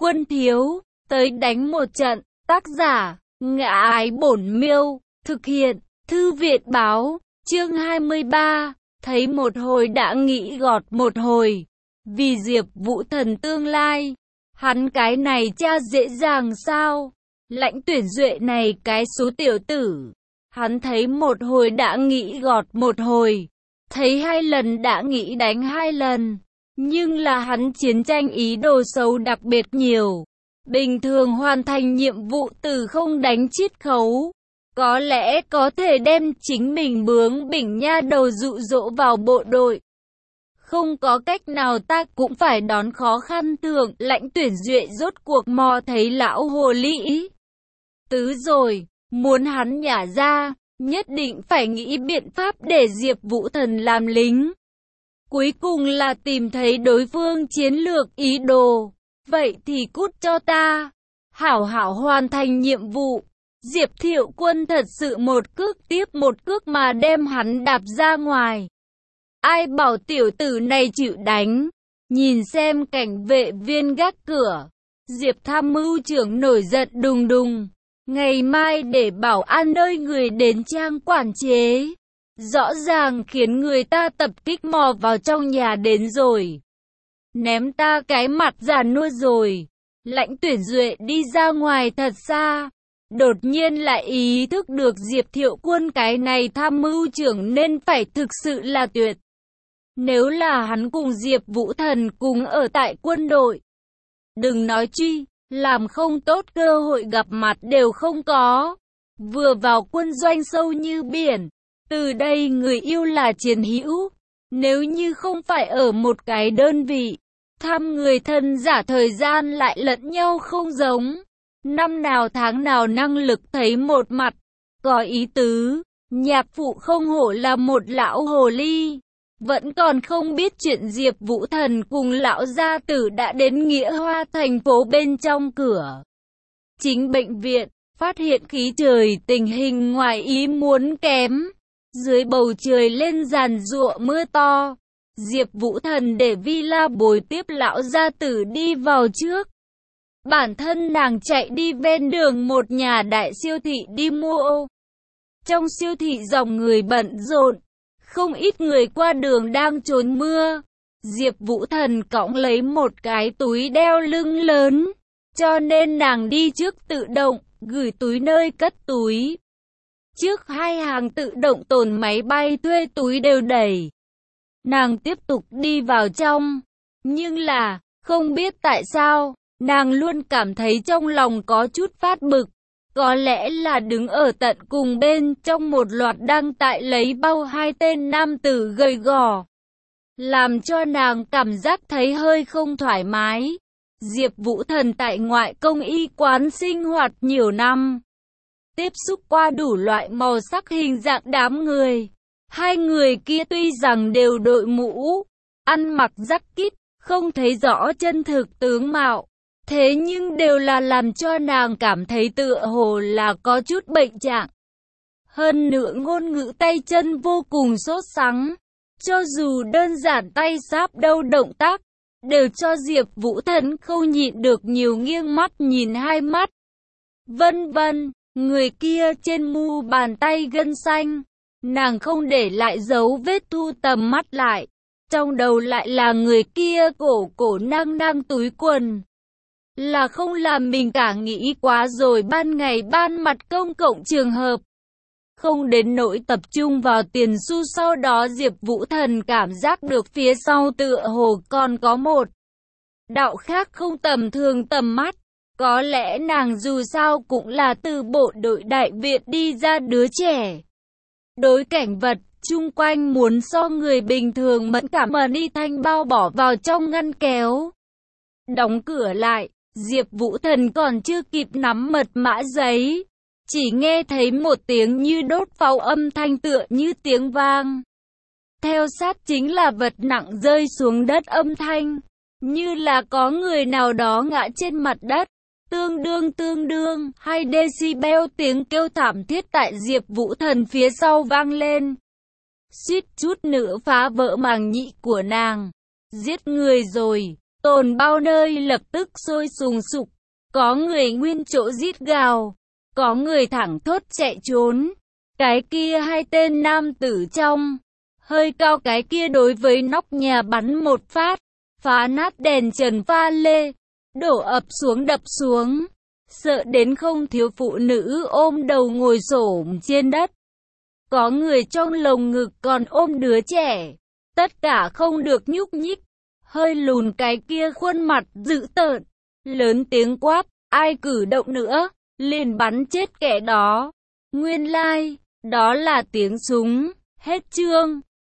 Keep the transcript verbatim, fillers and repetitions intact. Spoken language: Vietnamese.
Quân thiếu, tới đánh một trận. Tác giả, Ngã Ái Bổn Miêu. Thực hiện, Thư viện báo. Chương hai mươi ba. Thấy một hồi đã nghĩ gọt một hồi. Vì Diệp Vũ Thần tương lai, hắn cái này cha dễ dàng sao? Lãnh Tuyển Duệ này cái số tiểu tử, hắn thấy một hồi đã nghĩ gọt một hồi, thấy hai lần đã nghĩ đánh hai lần. Nhưng là hắn chiến tranh ý đồ xấu đặc biệt nhiều. Bình thường hoàn thành nhiệm vụ từ không đánh chiết khấu, có lẽ có thể đem chính mình bướng bỉnh nha đầu dụ dỗ vào bộ đội. Không có cách nào ta cũng phải đón khó khăn thường. Lãnh Tuyển Duệ rốt cuộc mò thấy lão hồ ly tứ rồi, muốn hắn nhả ra, nhất định phải nghĩ biện pháp để Diệp Vũ Thần làm lính. Cuối cùng là tìm thấy đối phương chiến lược ý đồ. Vậy thì cút cho ta, hảo hảo hoàn thành nhiệm vụ. Diệp Thiệu Quân thật sự một cước tiếp một cước mà đem hắn đạp ra ngoài. Ai bảo tiểu tử này chịu đánh. Nhìn xem cảnh vệ viên gác cửa, Diệp tham mưu trưởng nổi giận đùng đùng. Ngày mai để bảo an nơi người đến trang quản chế. Rõ ràng khiến người ta tập kích mò vào trong nhà đến rồi. Ném ta cái mặt già nua rồi. Lãnh Tuyển Duệ đi ra ngoài thật xa. Đột nhiên lại ý thức được Diệp Thiệu Quân cái này tham mưu trưởng nên phải thực sự là tuyệt. Nếu là hắn cùng Diệp Vũ Thần cùng ở tại quân đội, đừng nói truy, làm không tốt cơ hội gặp mặt đều không có. Vừa vào quân doanh sâu như biển, từ đây người yêu là chiến hữu. Nếu như không phải ở một cái đơn vị, thăm người thân giả thời gian lại lẫn nhau không giống. Năm nào tháng nào năng lực thấy một mặt, có ý tứ. Nhạc phụ không hổ là một lão hồ ly, vẫn còn không biết chuyện Diệp Vũ Thần cùng lão gia tử đã đến Nghĩa Hoa thành phố bên trong cửa. Chính bệnh viện, phát hiện khí trời tình hình ngoài ý muốn kém. Dưới bầu trời lên giàn giụa mưa to. Diệp Vũ Thần để villa bồi tiếp lão gia tử đi vào trước. Bản thân nàng chạy đi ven đường một nhà đại siêu thị đi mua ô. Trong siêu thị dòng người bận rộn, không ít người qua đường đang trốn mưa. Diệp Vũ Thần cõng lấy một cái túi đeo lưng lớn, cho nên nàng đi trước tự động, gửi túi nơi cất túi. Trước hai hàng tự động tồn máy bay thuê túi đều đầy. Nàng tiếp tục đi vào trong, nhưng là, không biết tại sao, nàng luôn cảm thấy trong lòng có chút phát bực. Có lẽ là đứng ở tận cùng bên trong một loạt đang tại lấy bao hai tên nam tử gầy gò, làm cho nàng cảm giác thấy hơi không thoải mái. Diệp Vũ Thần tại ngoại công y quán sinh hoạt nhiều năm, tiếp xúc qua đủ loại màu sắc hình dạng đám người. Hai người kia tuy rằng đều đội mũ, ăn mặc jacket, không thấy rõ chân thực tướng mạo. Thế nhưng đều là làm cho nàng cảm thấy tựa hồ là có chút bệnh trạng. Hơn nữa ngôn ngữ tay chân vô cùng sốt sắng. Cho dù đơn giản tay sáp đâu động tác, đều cho Diệp Vũ Thần không nhịn được nhiều nghiêng mắt nhìn hai mắt. Vân vân, người kia trên mu bàn tay gân xanh. Nàng không để lại dấu vết thu tầm mắt lại. Trong đầu lại là người kia cổ cổ năng năng túi quần. Là không làm mình cả nghĩ quá rồi ban ngày ban mặt công cộng trường hợp. Không đến nỗi tập trung vào tiền xu, sau đó Diệp Vũ Thần cảm giác được phía sau tựa hồ còn có một đạo khác không tầm thường tầm mắt. Có lẽ nàng dù sao cũng là từ bộ đội đại viện đi ra đứa trẻ. Đối cảnh vật chung quanh muốn so người bình thường mẫn cảm, mà đi thanh bao bỏ vào trong ngăn kéo. Đóng cửa lại. Diệp Vũ Thần còn chưa kịp nắm mật mã giấy, chỉ nghe thấy một tiếng như đốt pháo âm thanh tựa như tiếng vang. Theo sát chính là vật nặng rơi xuống đất âm thanh, như là có người nào đó ngã trên mặt đất. Tương đương tương đương, hai decibel tiếng kêu thảm thiết tại Diệp Vũ Thần phía sau vang lên. Suýt chút nữa phá vỡ màng nhĩ của nàng. Giết người rồi. Tồn bao nơi lập tức sôi sùng sục, có người nguyên chỗ rít gào, có người thẳng thốt chạy trốn. Cái kia hai tên nam tử trong hơi cao cái kia đối với nóc nhà bắn một phát, phá nát đèn trần pha lê, đổ ập xuống đập xuống, sợ đến không thiếu phụ nữ ôm đầu ngồi xổm trên đất. Có người trong lồng ngực còn ôm đứa trẻ, tất cả không được nhúc nhích. Hơi lùn cái kia khuôn mặt dữ tợn, lớn tiếng quát, ai cử động nữa, liền bắn chết kẻ đó. Nguyên lai, like, đó là tiếng súng. Hết chương.